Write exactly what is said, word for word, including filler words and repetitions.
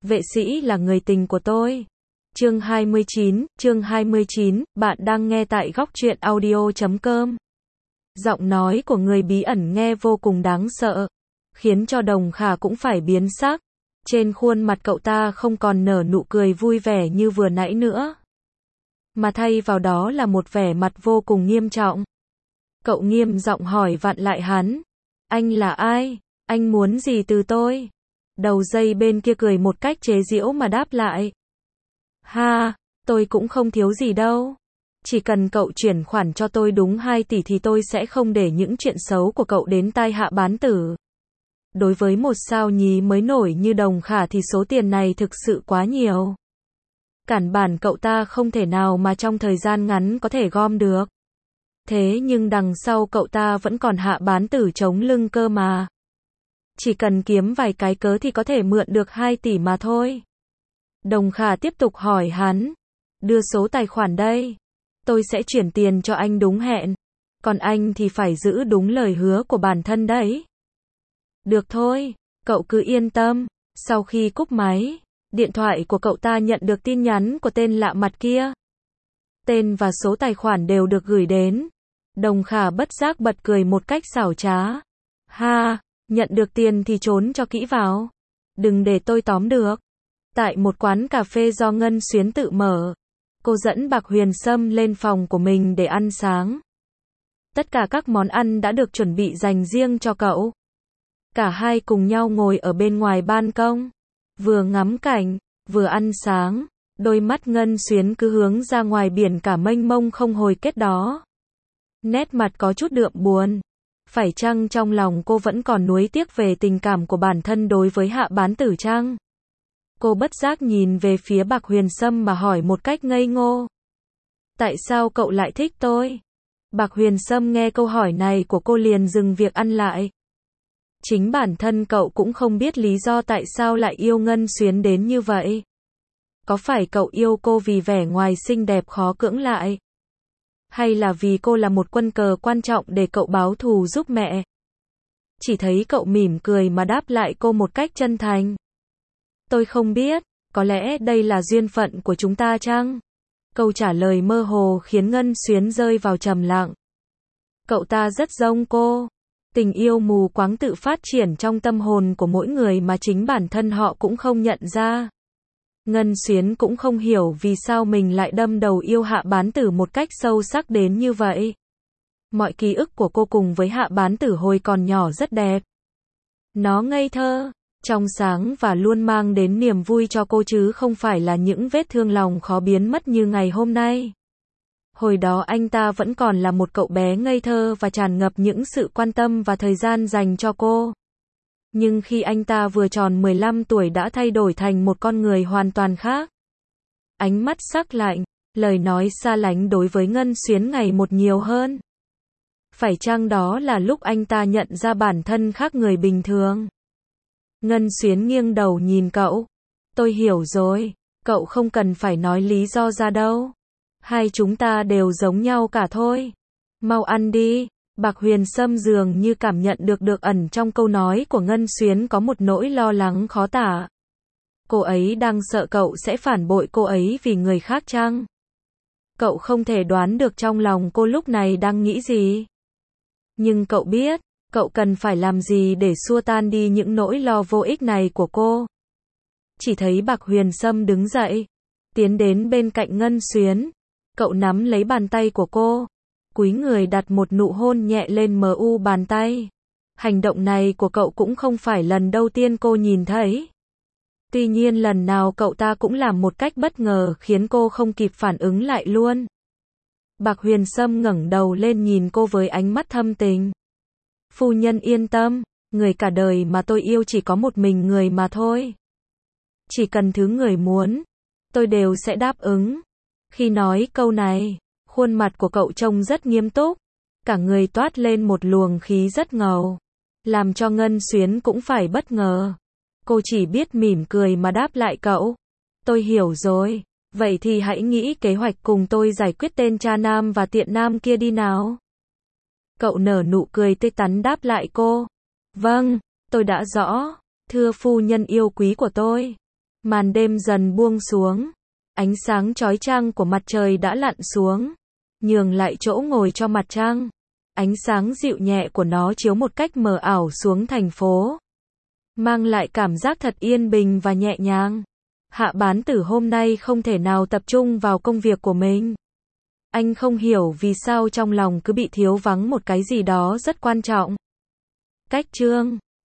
Vệ sĩ là người tình của tôi. Chương hai mươi chín, chương hai mươi chín, bạn đang nghe tại góc truyện audio chấm com. Giọng nói của người bí ẩn nghe vô cùng đáng sợ, khiến cho Đồng Khả cũng phải biến sắc. Trên khuôn mặt cậu ta không còn nở nụ cười vui vẻ như vừa nãy nữa, mà thay vào đó là một vẻ mặt vô cùng nghiêm trọng. Cậu nghiêm giọng hỏi vặn lại hắn. Anh là ai? Anh muốn gì từ tôi? Đầu dây bên kia cười một cách chế giễu mà đáp lại. Ha, tôi cũng không thiếu gì đâu. Chỉ cần cậu chuyển khoản cho tôi đúng hai tỷ thì tôi sẽ không để những chuyện xấu của cậu đến tai Hạ Bán Tử. Đối với một sao nhí mới nổi như Đồng Khả thì số tiền này thực sự quá nhiều. Cản bản cậu ta không thể nào mà trong thời gian ngắn có thể gom được. Thế nhưng đằng sau cậu ta vẫn còn Hạ Bán Tử chống lưng cơ mà. Chỉ cần kiếm vài cái cớ thì có thể mượn được hai tỷ mà thôi. Đồng Khả tiếp tục hỏi hắn. Đưa số tài khoản đây. Tôi sẽ chuyển tiền cho anh đúng hẹn. Còn anh thì phải giữ đúng lời hứa của bản thân đấy. Được thôi, cậu cứ yên tâm. Sau khi cúp máy, điện thoại của cậu ta nhận được tin nhắn của tên lạ mặt kia. Tên và số tài khoản đều được gửi đến. Đồng Khả bất giác bật cười một cách xảo trá. Ha, nhận được tiền thì trốn cho kỹ vào. Đừng để tôi tóm được. Tại một quán cà phê do Ngân Xuyến tự mở, cô dẫn Bạc Huyền Sâm lên phòng của mình để ăn sáng. Tất cả các món ăn đã được chuẩn bị dành riêng cho cậu. Cả hai cùng nhau ngồi ở bên ngoài ban công, vừa ngắm cảnh, vừa ăn sáng. Đôi mắt Ngân Xuyến cứ hướng ra ngoài biển cả mênh mông không hồi kết đó. Nét mặt có chút đượm buồn. Phải chăng trong lòng cô vẫn còn nuối tiếc về tình cảm của bản thân đối với Hạ Bán Tử chăng? Cô bất giác nhìn về phía Bạc Huyền Sâm mà hỏi một cách ngây ngô. Tại sao cậu lại thích tôi? Bạc Huyền Sâm nghe câu hỏi này của cô liền dừng việc ăn lại. Chính bản thân cậu cũng không biết lý do tại sao lại yêu Ngân Xuyến đến như vậy. Có phải cậu yêu cô vì vẻ ngoài xinh đẹp khó cưỡng lại? Hay là vì cô là một quân cờ quan trọng để cậu báo thù giúp mẹ? Chỉ thấy cậu mỉm cười mà đáp lại cô một cách chân thành. Tôi không biết, có lẽ đây là duyên phận của chúng ta chăng? Câu trả lời mơ hồ khiến Ngân Xuyến rơi vào trầm lặng. Cậu ta rất giống cô. Tình yêu mù quáng tự phát triển trong tâm hồn của mỗi người mà chính bản thân họ cũng không nhận ra. Ngân Xuyến cũng không hiểu vì sao mình lại đâm đầu yêu Hạ Bán Tử một cách sâu sắc đến như vậy. Mọi ký ức của cô cùng với Hạ Bán Tử hồi còn nhỏ rất đẹp. Nó ngây thơ, trong sáng và luôn mang đến niềm vui cho cô chứ không phải là những vết thương lòng khó biến mất như ngày hôm nay. Hồi đó anh ta vẫn còn là một cậu bé ngây thơ và tràn ngập những sự quan tâm và thời gian dành cho cô. Nhưng khi anh ta vừa tròn mười lăm tuổi đã thay đổi thành một con người hoàn toàn khác. Ánh mắt sắc lạnh, lời nói xa lánh đối với Ngân Xuyến ngày một nhiều hơn. Phải chăng đó là lúc anh ta nhận ra bản thân khác người bình thường? Ngân Xuyến nghiêng đầu nhìn cậu. Tôi hiểu rồi, cậu không cần phải nói lý do ra đâu. Hai chúng ta đều giống nhau cả thôi. Mau ăn đi. Bạc Huyền Sâm dường như cảm nhận được được ẩn trong câu nói của Ngân Xuyến có một nỗi lo lắng khó tả. Cô ấy đang sợ cậu sẽ phản bội cô ấy vì người khác chăng? Cậu không thể đoán được trong lòng cô lúc này đang nghĩ gì. Nhưng cậu biết, cậu cần phải làm gì để xua tan đi những nỗi lo vô ích này của cô. Chỉ thấy Bạc Huyền Sâm đứng dậy, tiến đến bên cạnh Ngân Xuyến. Cậu nắm lấy bàn tay của cô, cúi người đặt một nụ hôn nhẹ lên mờ u bàn tay. Hành động này của cậu cũng không phải lần đầu tiên cô nhìn thấy. Tuy nhiên lần nào cậu ta cũng làm một cách bất ngờ khiến cô không kịp phản ứng lại luôn. Bạc Huyền Sâm ngẩng đầu lên nhìn cô với ánh mắt thâm tình. Phu nhân yên tâm, người cả đời mà tôi yêu chỉ có một mình người mà thôi. Chỉ cần thứ người muốn, tôi đều sẽ đáp ứng. Khi nói câu này, khuôn mặt của cậu trông rất nghiêm túc, cả người toát lên một luồng khí rất ngầu, làm cho Ngân Xuyến cũng phải bất ngờ. Cô chỉ biết mỉm cười mà đáp lại cậu. Tôi hiểu rồi, vậy thì hãy nghĩ kế hoạch cùng tôi giải quyết tên cha nam và tiện nam kia đi nào. Cậu nở nụ cười tươi tắn đáp lại cô. Vâng, tôi đã rõ, thưa phu nhân yêu quý của tôi. Màn đêm dần buông xuống. Ánh sáng chói chang của mặt trời đã lặn xuống, nhường lại chỗ ngồi cho mặt trăng. Ánh sáng dịu nhẹ của nó chiếu một cách mờ ảo xuống thành phố, mang lại cảm giác thật yên bình và nhẹ nhàng. Hạ Bán Tử hôm nay không thể nào tập trung vào công việc của mình. Anh không hiểu vì sao trong lòng cứ bị thiếu vắng một cái gì đó rất quan trọng. Cách chương